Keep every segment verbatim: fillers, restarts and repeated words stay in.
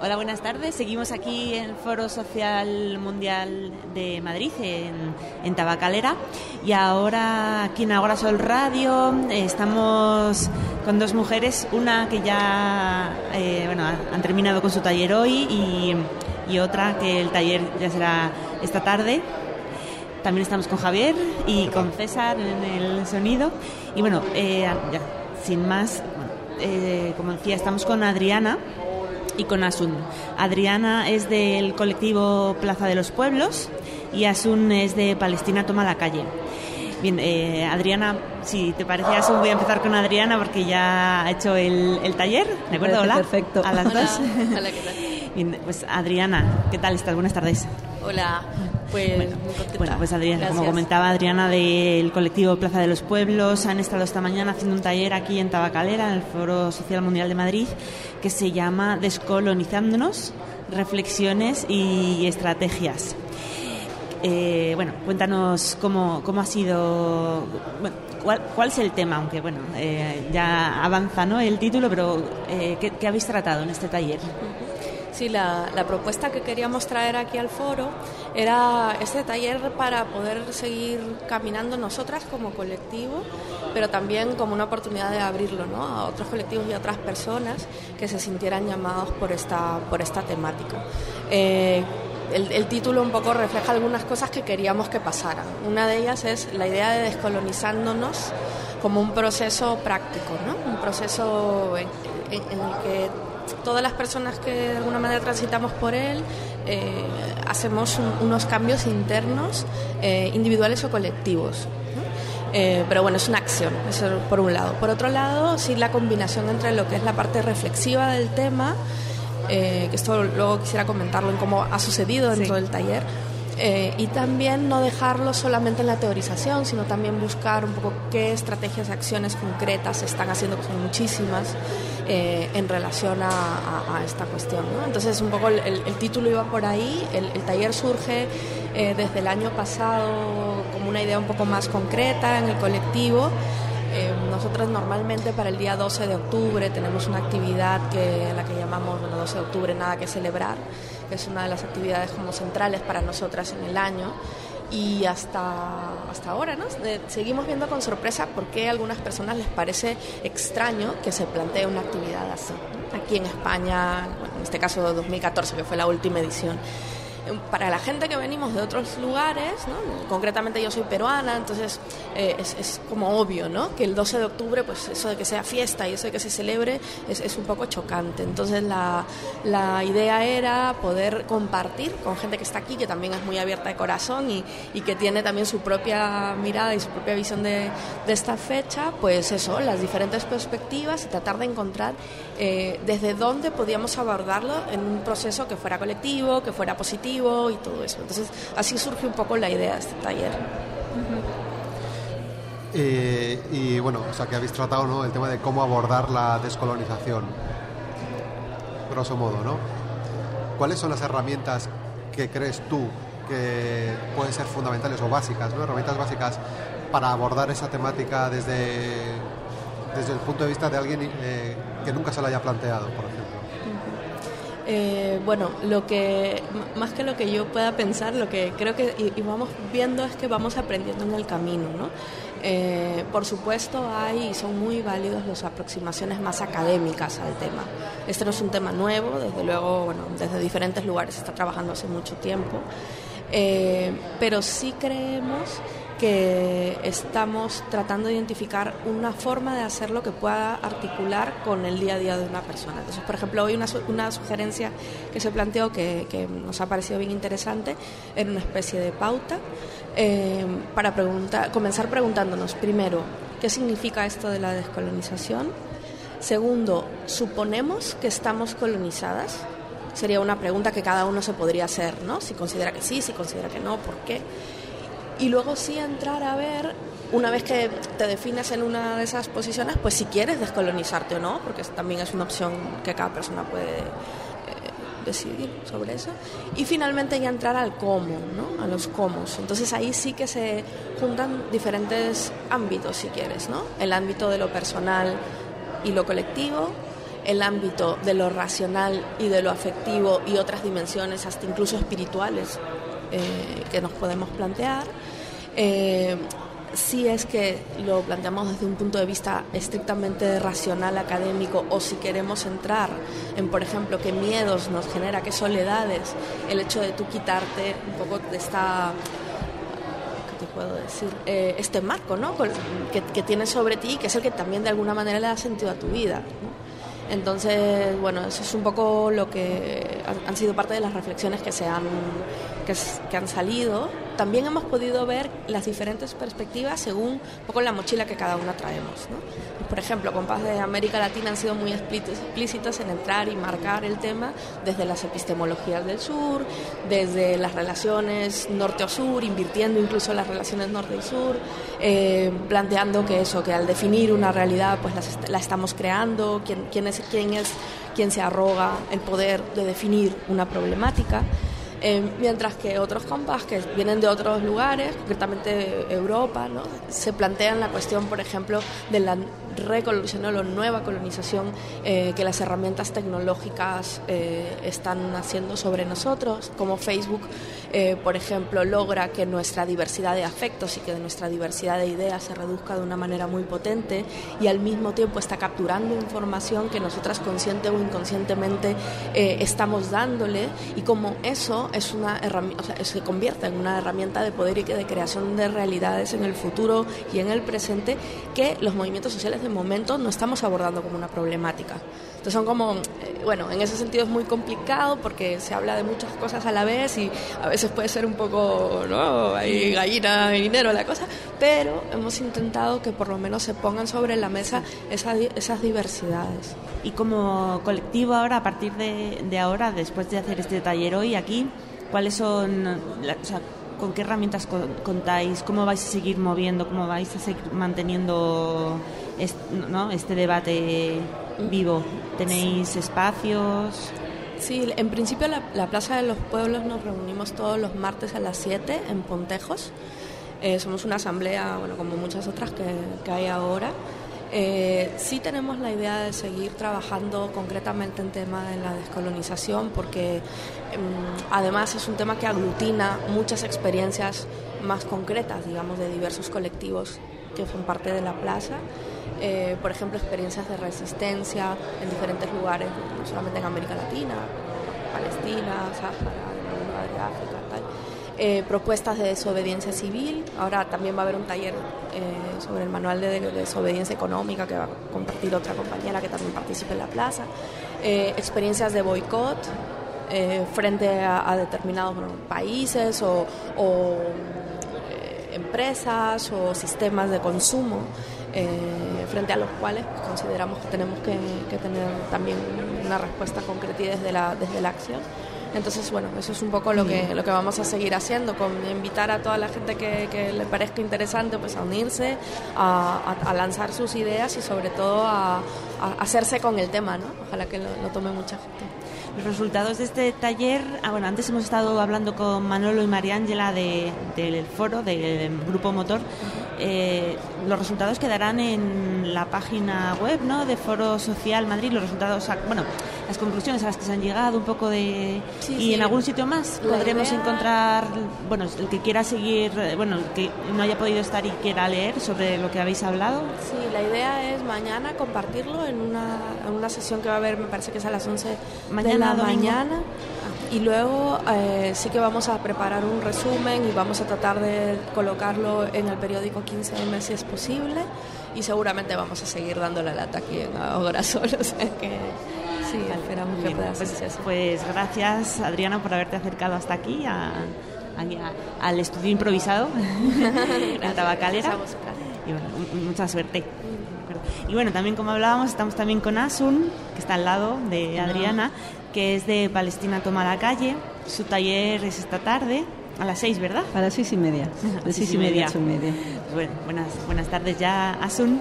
Hola, buenas tardes. Seguimos aquí en el Foro Social Mundial de Madrid, en, en Tabacalera. Y ahora, aquí en Agora Sol Radio, eh, estamos con dos mujeres. Una que ya eh, bueno, han terminado con su taller hoy y, y otra que el taller ya será esta tarde. También estamos con Javier y con César en el sonido. Y bueno, eh, ya, sin más, bueno, eh, como decía, estamos con Adriana y con Asun. Adriana es del colectivo Plaza de los Pueblos y Asun es de Palestina Toma la Calle. Bien, eh, Adriana, si te parece, Asun, voy a empezar con Adriana porque ya ha hecho el, el taller, ¿de acuerdo? Hola. Perfecto. A las Hola. dos. Hola, ¿qué tal? Bien, pues Adriana, ¿qué tal estás? Buenas tardes. Hola, pues Bueno, muy contenta. bueno, pues Adriana, Gracias. como comentaba Adriana del colectivo Plaza de los Pueblos, han estado esta mañana haciendo un taller aquí en Tabacalera, en el Foro Social Mundial de Madrid, que se llama Descolonizándonos, reflexiones y estrategias. Eh, bueno, cuéntanos cómo, cómo ha sido, bueno, cuál, cuál es el tema, aunque bueno, eh, ya avanza, ¿no?, el título, pero eh, ¿qué, qué habéis tratado en este taller? Sí, la, la propuesta que queríamos traer aquí al foro era este taller para poder seguir caminando nosotras como colectivo, pero también como una oportunidad de abrirlo, ¿no?, a otros colectivos y a otras personas que se sintieran llamados por esta, por esta temática. Eh, El, el título un poco refleja algunas cosas que queríamos que pasaran. Una de ellas es la idea de descolonizándonos como un proceso práctico, ¿no? Un proceso en, en, en el que todas las personas que de alguna manera transitamos por él eh, hacemos un, unos cambios internos, eh, individuales o colectivos, ¿no? Eh, pero bueno, es una acción, eso por un lado. Por otro lado, sí, la combinación entre lo que es la parte reflexiva del tema, Eh, que esto luego quisiera comentarlo en cómo ha sucedido dentro sí. del taller, eh, y también no dejarlo solamente en la teorización, sino también buscar un poco qué estrategias, acciones concretas se están haciendo, que son muchísimas, eh, en relación a, a, a esta cuestión, ¿no? Entonces un poco el, el, el título iba por ahí. El, el taller surge eh, desde el año pasado como una idea un poco más concreta en el colectivo. Eh, nosotros normalmente para el día doce de octubre tenemos una actividad que la que llamamos, bueno, doce de octubre nada que celebrar, que es una de las actividades como centrales para nosotras en el año, y hasta, hasta ahora, ¿no?, eh, seguimos viendo con sorpresa por qué a algunas personas les parece extraño que se plantee una actividad así, ¿no? Aquí en España, bueno, en este caso dos mil catorce, que fue la última edición. Para la gente que venimos de otros lugares, ¿no?, concretamente yo soy peruana, entonces eh, es, es como obvio, ¿no?, que el doce de octubre, pues eso de que sea fiesta y eso de que se celebre es, es un poco chocante. Entonces la, la idea era poder compartir con gente que está aquí, que también es muy abierta de corazón y, y que tiene también su propia mirada y su propia visión de, de esta fecha, pues eso, las diferentes perspectivas, y tratar de encontrar eh, desde dónde podíamos abordarlo en un proceso que fuera colectivo, que fuera positivo y todo eso. Entonces así surge un poco la idea de este taller. Uh-huh. eh, y bueno, o sea, que habéis tratado, ¿no?, el tema de cómo abordar la descolonización, grosso modo, ¿no? ¿Cuáles son las herramientas que crees tú que pueden ser fundamentales o básicas, ¿no?, herramientas básicas para abordar esa temática desde, desde el punto de vista de alguien eh, que nunca se lo haya planteado, por ejemplo? Eh, bueno, lo que más que lo que yo pueda pensar, lo que creo que y, y vamos viendo es que vamos aprendiendo en el camino, ¿no? Eh, por supuesto hay y son muy válidos las aproximaciones más académicas al tema. Este no es un tema nuevo, desde luego, bueno, desde diferentes lugares se está trabajando hace mucho tiempo, eh, pero sí creemos que estamos tratando de identificar una forma de hacerlo que pueda articular con el día a día de una persona. Entonces, por ejemplo, hoy una, una sugerencia que se planteó que, que nos ha parecido bien interesante era una especie de pauta eh, para preguntar, comenzar preguntándonos, primero, ¿qué significa esto de la descolonización? Segundo, ¿suponemos que estamos colonizadas? Sería una pregunta que cada uno se podría hacer, ¿no? Si considera que sí, si considera que no, ¿por qué? Y luego sí entrar a ver, una vez que te defines en una de esas posiciones, pues si quieres descolonizarte o no, porque también es una opción que cada persona puede eh, decidir sobre eso. Y finalmente ya entrar al cómo, ¿no?, a los cómo. Entonces ahí sí que se juntan diferentes ámbitos, si quieres, ¿no? El ámbito de lo personal y lo colectivo, el ámbito de lo racional y de lo afectivo y otras dimensiones, hasta incluso espirituales, eh, que nos podemos plantear. Eh, si es que lo planteamos desde un punto de vista estrictamente racional, académico, o si queremos entrar en, por ejemplo, qué miedos nos genera, qué soledades, el hecho de tú quitarte un poco de esta... ¿qué te puedo decir? Eh, este marco, ¿no? que, que tienes sobre ti, que es el que también de alguna manera le da sentido a tu vida, ¿no? Entonces, bueno, eso es un poco lo que han sido parte de las reflexiones que se han que, que han salido. También hemos podido ver las diferentes perspectivas según un poco la mochila que cada una traemos, ¿no? Por ejemplo, Compás de América Latina han sido muy explícitos en entrar y marcar el tema desde las epistemologías del sur, desde las relaciones norte o sur, invirtiendo incluso las relaciones norte y sur, eh, planteando que eso, que al definir una realidad pues la, la estamos creando, quién, quién es quién es quién se arroga el poder de definir una problemática. Eh, mientras que otros compas que vienen de otros lugares, concretamente Europa, ¿no?, se plantean la cuestión, por ejemplo, de la recolonización o la nueva colonización eh, que las herramientas tecnológicas eh, están haciendo sobre nosotros, como Facebook, eh, por ejemplo, logra que nuestra diversidad de afectos y que nuestra diversidad de ideas se reduzca de una manera muy potente, y al mismo tiempo está capturando información que nosotras consciente o inconscientemente eh, estamos dándole, y como eso es una herramienta, o sea, se convierte en una herramienta de poder y de creación de realidades en el futuro y en el presente que los movimientos sociales de momento no estamos abordando como una problemática. Entonces son como, eh, bueno, en ese sentido es muy complicado porque se habla de muchas cosas a la vez y a veces puede ser un poco, ¿no?, ahí gallina y dinero la cosa, pero hemos intentado que por lo menos se pongan sobre la mesa esa, esas diversidades. Y como colectivo ahora, a partir de, de ahora, después de hacer este taller hoy aquí, ¿cuáles son, la, o sea, con qué herramientas contáis? ¿Cómo vais a seguir moviendo? ¿Cómo vais a seguir manteniendo este, ¿no?, este debate vivo? ¿Tenéis espacios? Sí, en principio la, la Plaza de los Pueblos nos reunimos todos los martes a las siete en Pontejos. Eh, somos una asamblea, bueno, como muchas otras que, que hay ahora. Eh, sí tenemos la idea de seguir trabajando concretamente en tema de la descolonización porque eh, además es un tema que aglutina muchas experiencias más concretas, digamos, de diversos colectivos que son parte de la plaza. Eh, por ejemplo, experiencias de resistencia en diferentes lugares, no solamente en América Latina, Palestina, Sáhara, el África, tal. Eh, propuestas de desobediencia civil. Ahora también va a haber un taller eh, sobre el manual de, de desobediencia económica que va a compartir otra compañera que también participa en la plaza. Eh, experiencias de boicot eh, frente a, a determinados bueno, países o, o eh, empresas o sistemas de consumo eh, frente a los cuales consideramos que tenemos que, que tener también una respuesta concreta y desde la, desde la acción. Entonces, bueno, eso es un poco lo que lo que vamos a seguir haciendo, con invitar a toda la gente que, que le parezca interesante pues a unirse, a, a, a lanzar sus ideas y sobre todo a, a hacerse con el tema, ¿no? Ojalá que lo, lo tome mucha gente. Los resultados de este taller, ah, bueno, antes hemos estado hablando con Manolo y María Ángela de, del foro, del Grupo Motor. Uh-huh. Eh, los resultados quedarán en la página web, ¿no?, de Foro Social Madrid, los resultados, bueno, las conclusiones a las que se han llegado, un poco de... Sí, y sí, en algún sitio más podremos idea... encontrar, bueno, el que quiera seguir, bueno, el que no haya podido estar y quiera leer sobre lo que habéis hablado. Sí, la idea es mañana compartirlo en una, en una sesión que va a haber, me parece que es a las once mañana, de la mañana. Y luego eh, sí que vamos a preparar un resumen y vamos a tratar de colocarlo en el periódico quince eme si es posible, y seguramente vamos a seguir dando la lata aquí en Ahora Solo, o sea que sí, esperamos que pueda pues, ser así. Pues gracias, Adriana, por haberte acercado hasta aquí a, a, a, al estudio improvisado en Tabacalera. Y bueno, mucha suerte. Y bueno, también como hablábamos, estamos también con Asun, que está al lado de Adriana, que es de Palestina Toma la Calle. Su taller es esta tarde, a las seis, ¿verdad? A las seis y media. De seis y media a ocho y media. Bueno, buenas, buenas tardes ya, Asun.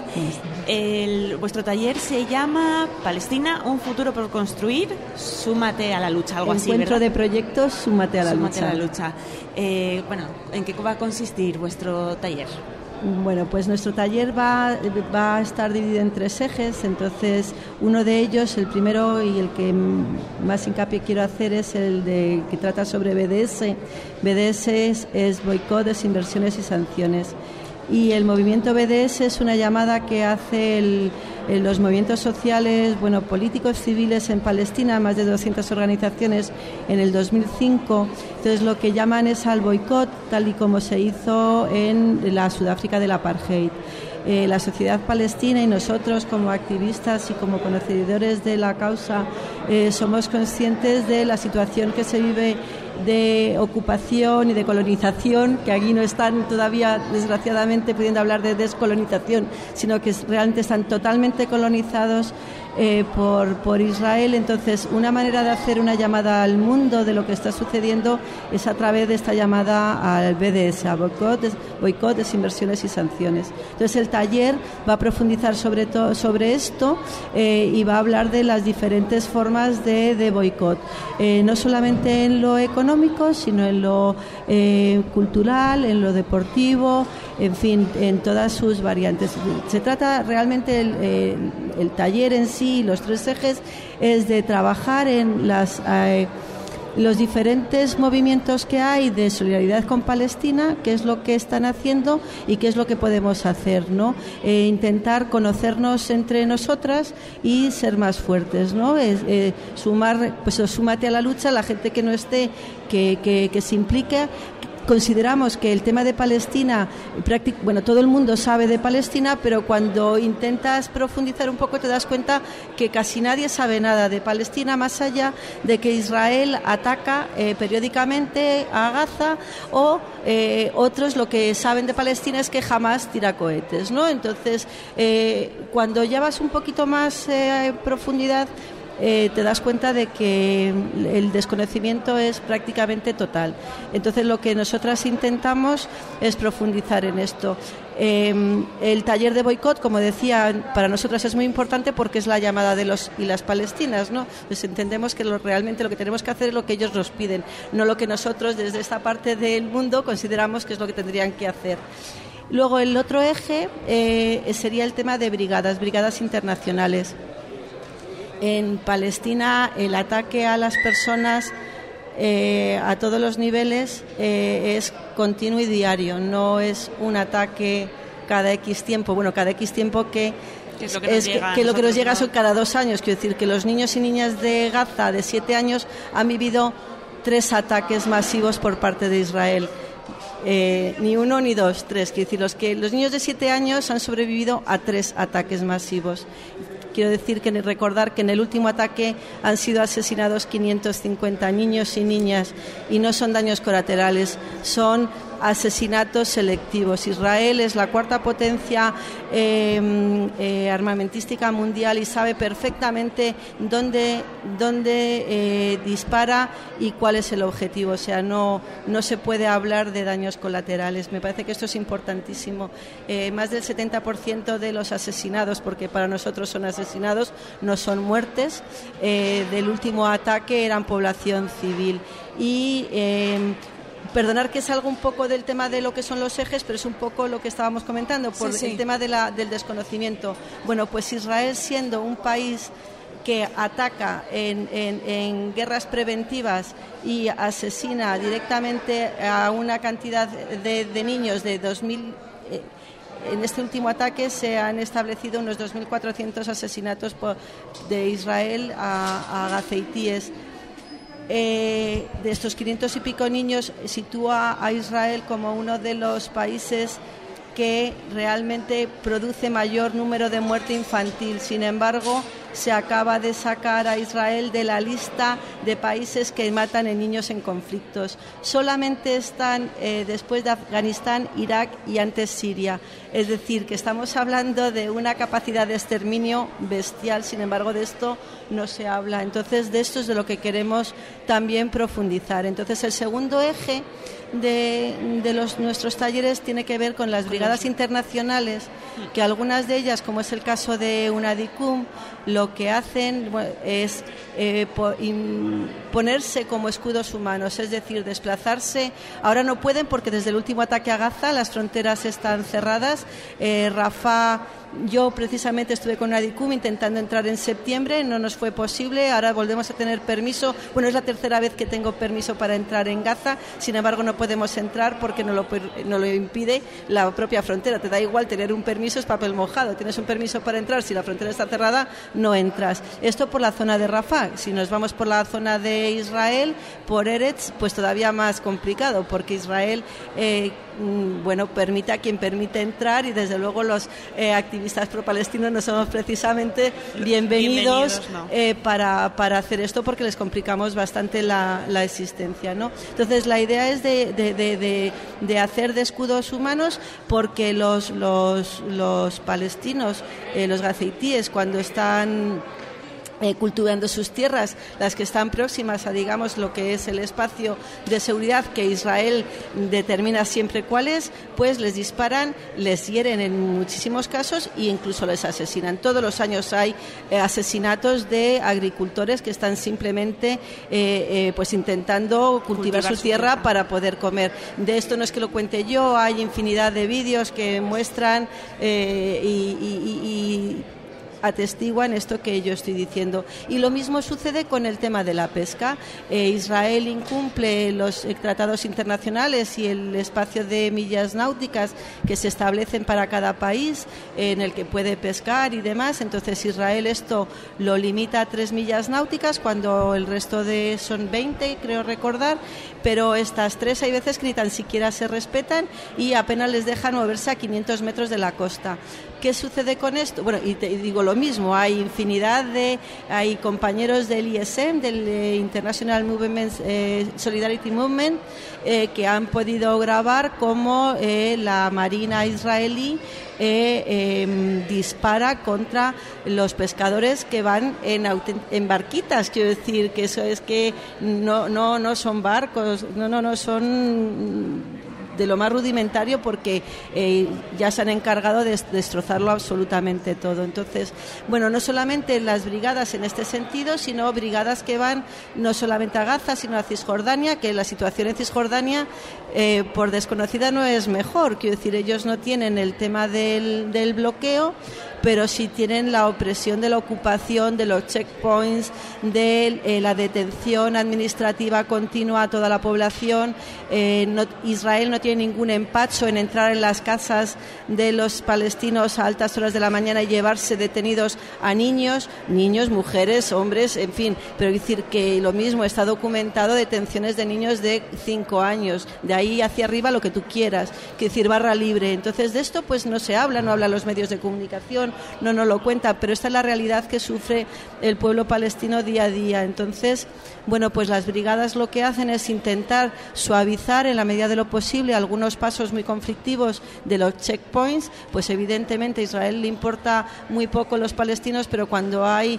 El, vuestro taller se llama Palestina, un futuro por construir, súmate a la lucha, algo así, ¿verdad? Encuentro de proyectos, súmate a la súmate lucha. a la lucha. Eh, bueno, ¿en qué va a consistir vuestro taller? Bueno, pues nuestro taller va, va a estar dividido en tres ejes. Entonces, uno de ellos, el primero y el que más hincapié quiero hacer, es el de que trata sobre B D S. B D S es, es boicot, desinversiones y sanciones. Y el movimiento B D S es una llamada que hace el, el, los movimientos sociales, bueno, políticos, civiles en Palestina, más de doscientas organizaciones en el dos mil cinco. Entonces lo que llaman es al boicot, tal y como se hizo en la Sudáfrica del apartheid. Eh, la sociedad palestina y nosotros como activistas y como conocedores de la causa eh, somos conscientes de la situación que se vive de ocupación y de colonización, que aquí no están todavía, desgraciadamente, pudiendo hablar de descolonización, sino que realmente están totalmente colonizados eh, por, por Israel. Entonces, una manera de hacer una llamada al mundo de lo que está sucediendo es a través de esta llamada al B D S, a boicot, des, boicot, desinversiones y sanciones. Entonces, el taller va a profundizar sobre, to, sobre esto eh, y va a hablar de las diferentes formas de, de boicot, eh, no solamente en lo económico, económico, sino en lo eh, cultural, en lo deportivo, en fin, en todas sus variantes. Se trata realmente, el, eh, el taller en sí, los tres ejes, es de trabajar en las... Eh, los diferentes movimientos que hay de solidaridad con Palestina, qué es lo que están haciendo y qué es lo que podemos hacer, ¿no? Eh, intentar conocernos entre nosotras y ser más fuertes, ¿no? Es, eh, sumar, pues súmate a la lucha, la gente que no esté, que, que, que se implique. Consideramos que el tema de Palestina, bueno, todo el mundo sabe de Palestina, pero cuando intentas profundizar un poco te das cuenta que casi nadie sabe nada de Palestina, más allá de que Israel ataca eh, periódicamente a Gaza, o eh, otros lo que saben de Palestina es que Hamás tira cohetes, ¿no? Entonces, eh, cuando ya vas un poquito más eh, en profundidad, Eh, te das cuenta de que el desconocimiento es prácticamente total. Entonces lo que nosotras intentamos es profundizar en esto. Eh, el taller de boicot, como decía, para nosotras es muy importante porque es la llamada de los y las palestinas, ¿no? Pues entendemos que lo, realmente lo que tenemos que hacer es lo que ellos nos piden, no lo que nosotros desde esta parte del mundo consideramos que es lo que tendrían que hacer. Luego el otro eje eh, sería el tema de brigadas, brigadas internacionales. En Palestina el ataque a las personas eh, a todos los niveles eh, es continuo y diario, no es un ataque cada X tiempo, bueno, cada X tiempo que que es lo que nos, es llega, que, que lo que nos llega ¿no? son cada dos años, quiero decir que los niños y niñas de Gaza de siete años han vivido tres ataques masivos por parte de Israel. Eh, ni uno ni dos, tres, quiero decir, los, que, los niños de siete años han sobrevivido a tres ataques masivos. Quiero decir que recordar que en el último ataque han sido asesinados quinientos cincuenta niños y niñas, y no son daños colaterales, son asesinatos selectivos. Israel es la cuarta potencia eh, eh, armamentística mundial y sabe perfectamente dónde, dónde eh, dispara y cuál es el objetivo. O sea, no, no se puede hablar de daños colaterales. Me parece que esto es importantísimo. Eh, más del setenta por ciento de los asesinados, porque para nosotros son asesinados, no son muertes, eh, del último ataque eran población civil. Y eh, perdonar que salga un poco del tema de lo que son los ejes, pero es un poco lo que estábamos comentando, por sí, sí. el tema de la, del desconocimiento. Bueno, pues Israel, siendo un país que ataca en, en, en guerras preventivas y asesina directamente a una cantidad de, de niños de dos mil... Eh, en este último ataque se han establecido unos dos mil cuatrocientos asesinatos por, de Israel a, a gazeitíes. Eh, de estos quinientos y pico niños, sitúa a Israel como uno de los países que realmente produce mayor número de muerte infantil. Sin embargo, se acaba de sacar a Israel de la lista de países que matan en niños en conflictos. Solamente están eh, después de Afganistán, Irak y antes Siria. Es decir, que estamos hablando de una capacidad de exterminio bestial. Sin embargo, de esto no se habla. Entonces, de esto es de lo que queremos también profundizar. Entonces, el segundo eje de, de los, nuestros talleres tiene que ver con las brigadas internacionales, que algunas de ellas, como es el caso de UNADICUM, lo que hacen bueno, es eh, po, in, ponerse como escudos humanos, es decir, desplazarse. Ahora no pueden porque desde el último ataque a Gaza las fronteras están cerradas. Eh, Rafah, yo precisamente estuve con Adicum intentando entrar en septiembre, no nos fue posible, ahora volvemos a tener permiso, bueno, es la tercera vez que tengo permiso para entrar en Gaza, sin embargo no podemos entrar porque no lo, no lo impide la propia frontera. Te da igual tener un permiso, es papel mojado, tienes un permiso para entrar, si la frontera está cerrada no entras. Esto por la zona de Rafah. Si nos vamos por la zona de Israel, por Eretz, pues todavía más complicado, porque Israel eh, bueno, permite a quien permite entrar, y desde luego los eh, activistas pro-palestinos no somos precisamente bienvenidos, bienvenidos no. eh, para, para hacer esto, porque les complicamos bastante la, la existencia, ¿no? Entonces la idea es de, de, de, de, de hacer de escudos humanos, porque los, los, los palestinos, eh, los gazeitíes, cuando están Eh, cultivando sus tierras, las que están próximas a, digamos, lo que es el espacio de seguridad que Israel determina siempre cuál es, pues les disparan, les hieren en muchísimos casos e incluso les asesinan. Todos los años hay eh, asesinatos de agricultores que están simplemente eh, eh, pues intentando cultivar, cultivar su, su tierra, tierra para poder comer. De esto no es que lo cuente yo, hay infinidad de vídeos que muestran eh, y, y, y, y atestiguan esto que yo estoy diciendo. Y lo mismo sucede con el tema de la pesca. Eh, Israel incumple los eh, tratados internacionales y el espacio de millas náuticas que se establecen para cada país, eh, en el que puede pescar y demás. Entonces Israel esto lo limita a tres millas náuticas, cuando el resto de son veinte, creo recordar, pero estas tres hay veces que ni tan siquiera se respetan y apenas les dejan moverse a quinientos metros de la costa. ¿Qué sucede con esto? Bueno, y te digo lo mismo, hay infinidad de, hay compañeros del I S M, del eh, International Movement, eh, Solidarity Movement, eh, que han podido grabar cómo eh, la Marina israelí eh, eh, dispara contra los pescadores que van en, en barquitas. Quiero decir que eso es que no, no, no son barcos, no, no, no son de lo más rudimentario, porque eh, ya se han encargado de destrozarlo absolutamente todo. Entonces, bueno, no solamente las brigadas en este sentido, sino brigadas que van no solamente a Gaza, sino a Cisjordania, que la situación en Cisjordania, eh, por desconocida, no es mejor. Quiero decir, ellos no tienen el tema del, del bloqueo, pero sí tienen la opresión de la ocupación, de los checkpoints, de eh, la detención administrativa continua a toda la población. Eh, no, Israel no tiene ningún empacho en entrar en las casas de los palestinos a altas horas de la mañana y llevarse detenidos a niños, niños, mujeres, hombres, en fin. Pero decir que lo mismo está documentado, detenciones de niños de cinco años, de ahí hacia arriba lo que tú quieras, que decir barra libre. Entonces de esto pues no se habla, no hablan los medios de comunicación, no nos lo cuenta, pero esta es la realidad que sufre el pueblo palestino día a día. Entonces, bueno, pues las brigadas lo que hacen es intentar suavizar en la medida de lo posible algunos pasos muy conflictivos de los checkpoints. Pues evidentemente a Israel le importa muy poco los palestinos, pero cuando hay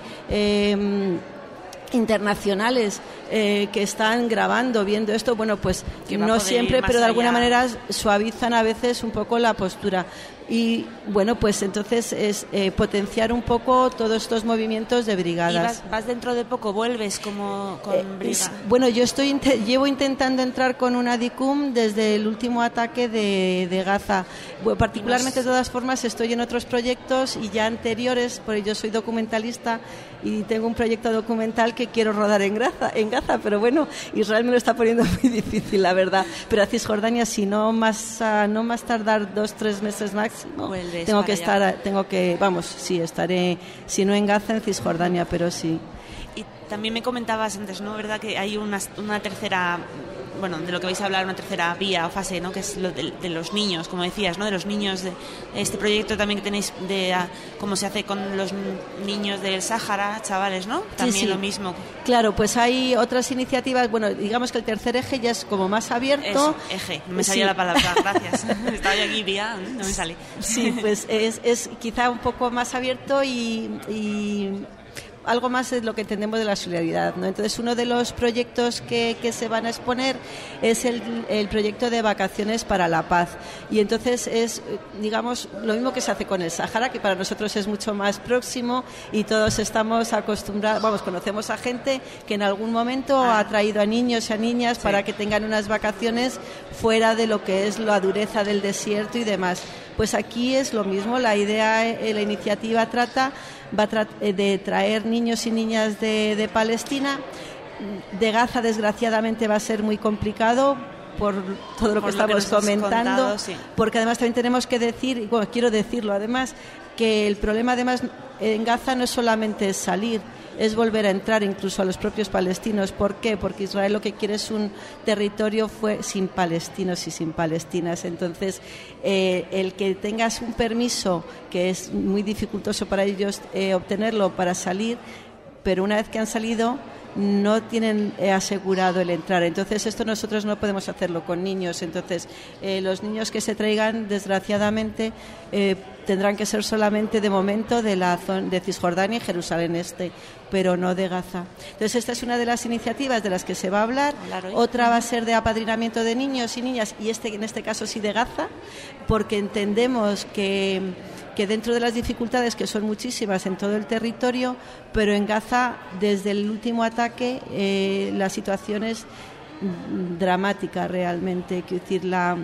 eh, internacionales eh, que están grabando, viendo esto, bueno, pues no siempre, pero de alguna manera suavizan a veces un poco la postura. Y bueno, pues entonces es eh, potenciar un poco todos estos movimientos de brigadas. ¿Y vas, vas dentro de poco, vuelves como con eh, brigada? Bueno, yo estoy llevo intentando entrar con una DICUM desde el último ataque de, de Gaza. Bueno, particularmente, de todas formas, estoy en otros proyectos y ya anteriores, porque yo soy documentalista y tengo un proyecto documental que quiero rodar en Gaza, en Gaza, pero bueno, Israel me lo está poniendo muy difícil, la verdad. Pero a Cisjordania, si no más, uh, no más tardar dos, tres meses máximo, tengo que estar, allá. tengo que, vamos, sí, estaré, si no en Gaza, en Cisjordania, pero sí. Y también me comentabas antes, ¿no? ¿Verdad? Que hay una, una tercera, bueno, de lo que vais a hablar, una tercera vía o fase, ¿no? Que es lo de, de los niños, como decías, ¿no? De los niños, de este proyecto también que tenéis de a, cómo se hace con los niños del Sáhara, chavales, ¿no? También sí, sí. Lo mismo. Claro, pues hay otras iniciativas, bueno, digamos que el tercer eje ya es como más abierto. Eso, eje, no me salía sí. la palabra, gracias. Estaba yo aquí vía, no me sale. Sí, pues es, es quizá un poco más abierto y... y algo más es lo que entendemos de la solidaridad, ¿no? Entonces, uno de los proyectos que, que se van a exponer es el, el proyecto de Vacaciones para la Paz. Y entonces es, digamos, lo mismo que se hace con el Sáhara, que para nosotros es mucho más próximo y todos estamos acostumbrados, vamos, conocemos a gente que en algún momento ah. ha traído a niños y a niñas sí. para que tengan unas vacaciones fuera de lo que es la dureza del desierto y demás. Pues aquí es lo mismo, la idea, eh, la iniciativa trata va tra- de traer niños y niñas de, de Palestina. De Gaza, desgraciadamente, va a ser muy complicado por todo lo por que lo estamos que comentando, contado, sí. porque además también tenemos que decir, bueno, quiero decirlo además, que el problema además en Gaza no es solamente salir, es volver a entrar incluso a los propios palestinos. ¿Por qué? Porque Israel lo que quiere es un territorio fue sin palestinos y sin palestinas. Entonces, eh, el que tengas un permiso, que es muy dificultoso para ellos eh, obtenerlo para salir, pero una vez que han salido no tienen eh, asegurado el entrar. Entonces, esto nosotros no podemos hacerlo con niños. Entonces, eh, los niños que se traigan, desgraciadamente, eh, tendrán que ser solamente de momento de la zona de Cisjordania y Jerusalén Este, pero no de Gaza. Entonces, esta es una de las iniciativas de las que se va a hablar. Otra va a ser de apadrinamiento de niños y niñas, y este en este caso sí de Gaza, porque entendemos que que dentro de las dificultades, que son muchísimas en todo el territorio, pero en Gaza, desde el último ataque, eh, la situación es dramática realmente. Quiero decir, la,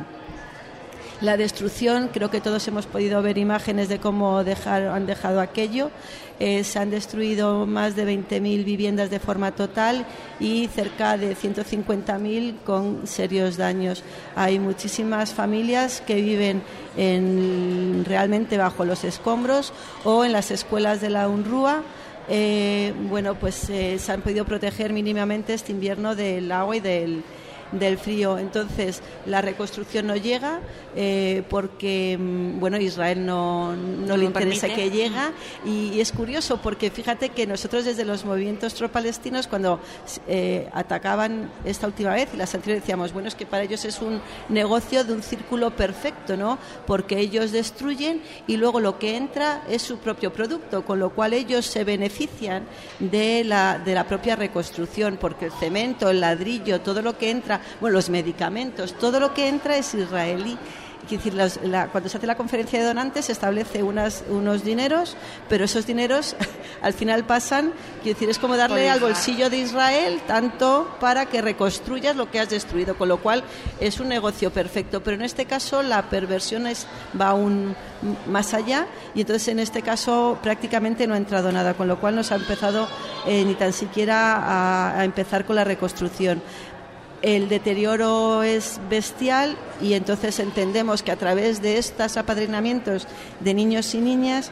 la destrucción, creo que todos hemos podido ver imágenes de cómo dejar, han dejado aquello. Eh, se han destruido más de veinte mil viviendas de forma total y cerca de ciento cincuenta mil con serios daños. Hay muchísimas familias que viven en, realmente bajo los escombros o en las escuelas de la UNRWA. Eh, bueno, pues eh, se han podido proteger mínimamente este invierno del agua y del del frío. Entonces, la reconstrucción no llega eh, porque, bueno, Israel no, no, no le interesa permite. que llegue. Y, y es curioso porque fíjate que nosotros desde los movimientos pro-palestinos, cuando eh, atacaban esta última vez y las anteriores, decíamos, bueno, es que para ellos es un negocio de un círculo perfecto, ¿no? Porque ellos destruyen y luego lo que entra es su propio producto, con lo cual ellos se benefician de la, de la propia reconstrucción, porque el cemento, el ladrillo, todo lo que entra, bueno, los medicamentos, todo lo que entra es israelí. Quiero decir, los, la, cuando se hace la conferencia de donantes se establece unas, unos dineros, pero esos dineros al final pasan, quiero decir, es como darle al bolsillo de Israel tanto para que reconstruyas lo que has destruido, con lo cual es un negocio perfecto. Pero en este caso la perversión es, va aún más allá y entonces en este caso prácticamente no ha entrado nada, con lo cual no se ha empezado eh, ni tan siquiera a, a empezar con la reconstrucción. El deterioro es bestial y entonces entendemos que a través de estos apadrinamientos de niños y niñas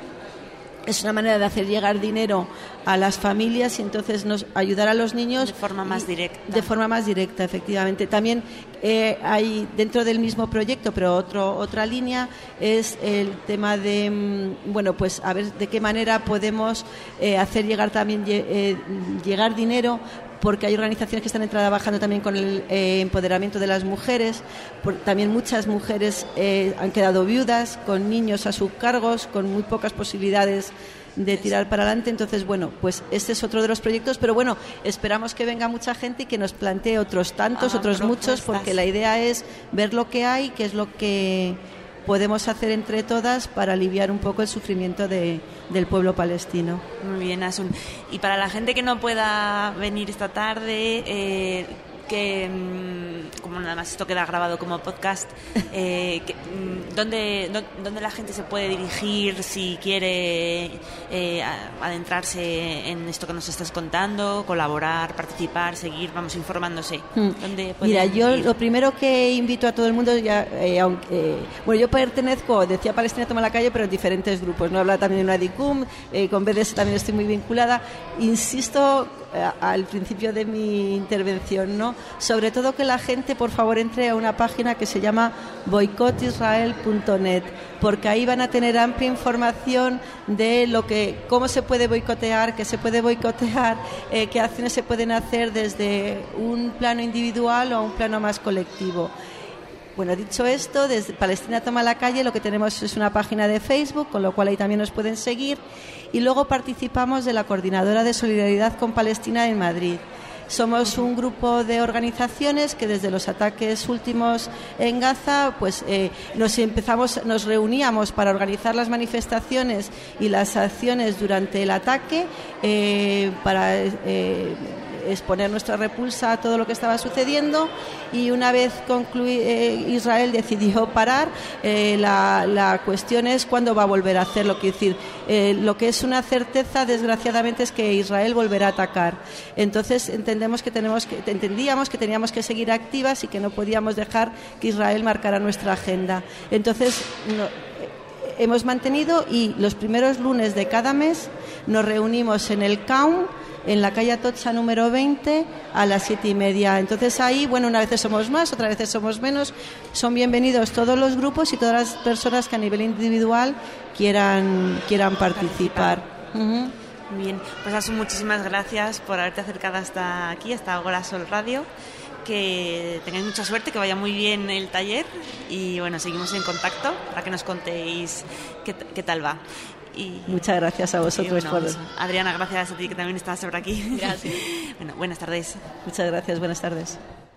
es una manera de hacer llegar dinero a las familias y entonces nos ayudar a los niños de forma más directa. De forma más directa, efectivamente. También eh, hay dentro del mismo proyecto, pero otro otra línea es el tema de, bueno, pues a ver de qué manera podemos eh, hacer llegar también eh, llegar dinero, porque hay organizaciones que están trabajando también con el eh, empoderamiento de las mujeres. Por, también muchas mujeres eh, han quedado viudas, con niños a sus cargos, con muy pocas posibilidades de tirar para adelante. Entonces, bueno, pues este es otro de los proyectos, pero bueno, esperamos que venga mucha gente y que nos plantee otros tantos, ah, otros muchos, porque la idea es ver lo que hay, qué es lo que podemos hacer entre todas para aliviar un poco el sufrimiento de, del pueblo palestino. Muy bien, Asun. Y para la gente que no pueda venir esta tarde, eh, que como nada más esto queda grabado como podcast, eh, que, ¿dónde, ¿dónde la gente se puede dirigir si quiere eh, adentrarse en esto que nos estás contando, colaborar, participar, seguir, vamos, informándose? ¿Dónde Mira, yo ir? Lo primero que invito a todo el mundo, ya, eh, aunque, eh, bueno, yo pertenezco, decía Palestina toma la calle, pero en diferentes grupos, no habla también de una DICUM, eh, con B D S también estoy muy vinculada. Insisto al principio de mi intervención, ¿no? Sobre todo que la gente, por favor, entre a una página que se llama boicot israel punto net, porque ahí van a tener amplia información de lo que, cómo se puede boicotear, qué se puede boicotear, eh, qué acciones se pueden hacer desde un plano individual o a un plano más colectivo. Bueno, dicho esto, desde Palestina Toma la Calle lo que tenemos es una página de Facebook, con lo cual ahí también nos pueden seguir, y luego participamos de la Coordinadora de Solidaridad con Palestina en Madrid. Somos un grupo de organizaciones que desde los ataques últimos en Gaza, pues eh, nos empezamos, nos reuníamos para organizar las manifestaciones y las acciones durante el ataque, eh, para eh, exponer nuestra repulsa a todo lo que estaba sucediendo, y una vez concluí, eh, Israel decidió parar, eh, la, la cuestión es cuándo va a volver a hacerlo. Quiero decir, eh, lo que es una certeza, desgraciadamente, es que Israel volverá a atacar. Entonces entendemos que tenemos que, entendíamos que teníamos que seguir activas y que no podíamos dejar que Israel marcara nuestra agenda. Entonces no, hemos mantenido, y los primeros lunes de cada mes nos reunimos en el C A U M, en la calle Atocha número veinte, a las siete y media. Entonces ahí, bueno, una vez somos más, otra vez somos menos. Son bienvenidos todos los grupos y todas las personas que a nivel individual quieran quieran participar. Uh-huh. Bien, pues Asun, muchísimas gracias por haberte acercado hasta aquí, hasta Agora Sol Radio. Que tengáis mucha suerte, que vaya muy bien el taller, y bueno, seguimos en contacto para que nos contéis qué, qué tal va. Y, muchas gracias a vosotros. Bueno, por... Adriana, gracias a ti que también estás por aquí. Gracias. Bueno, buenas tardes. Muchas gracias, buenas tardes.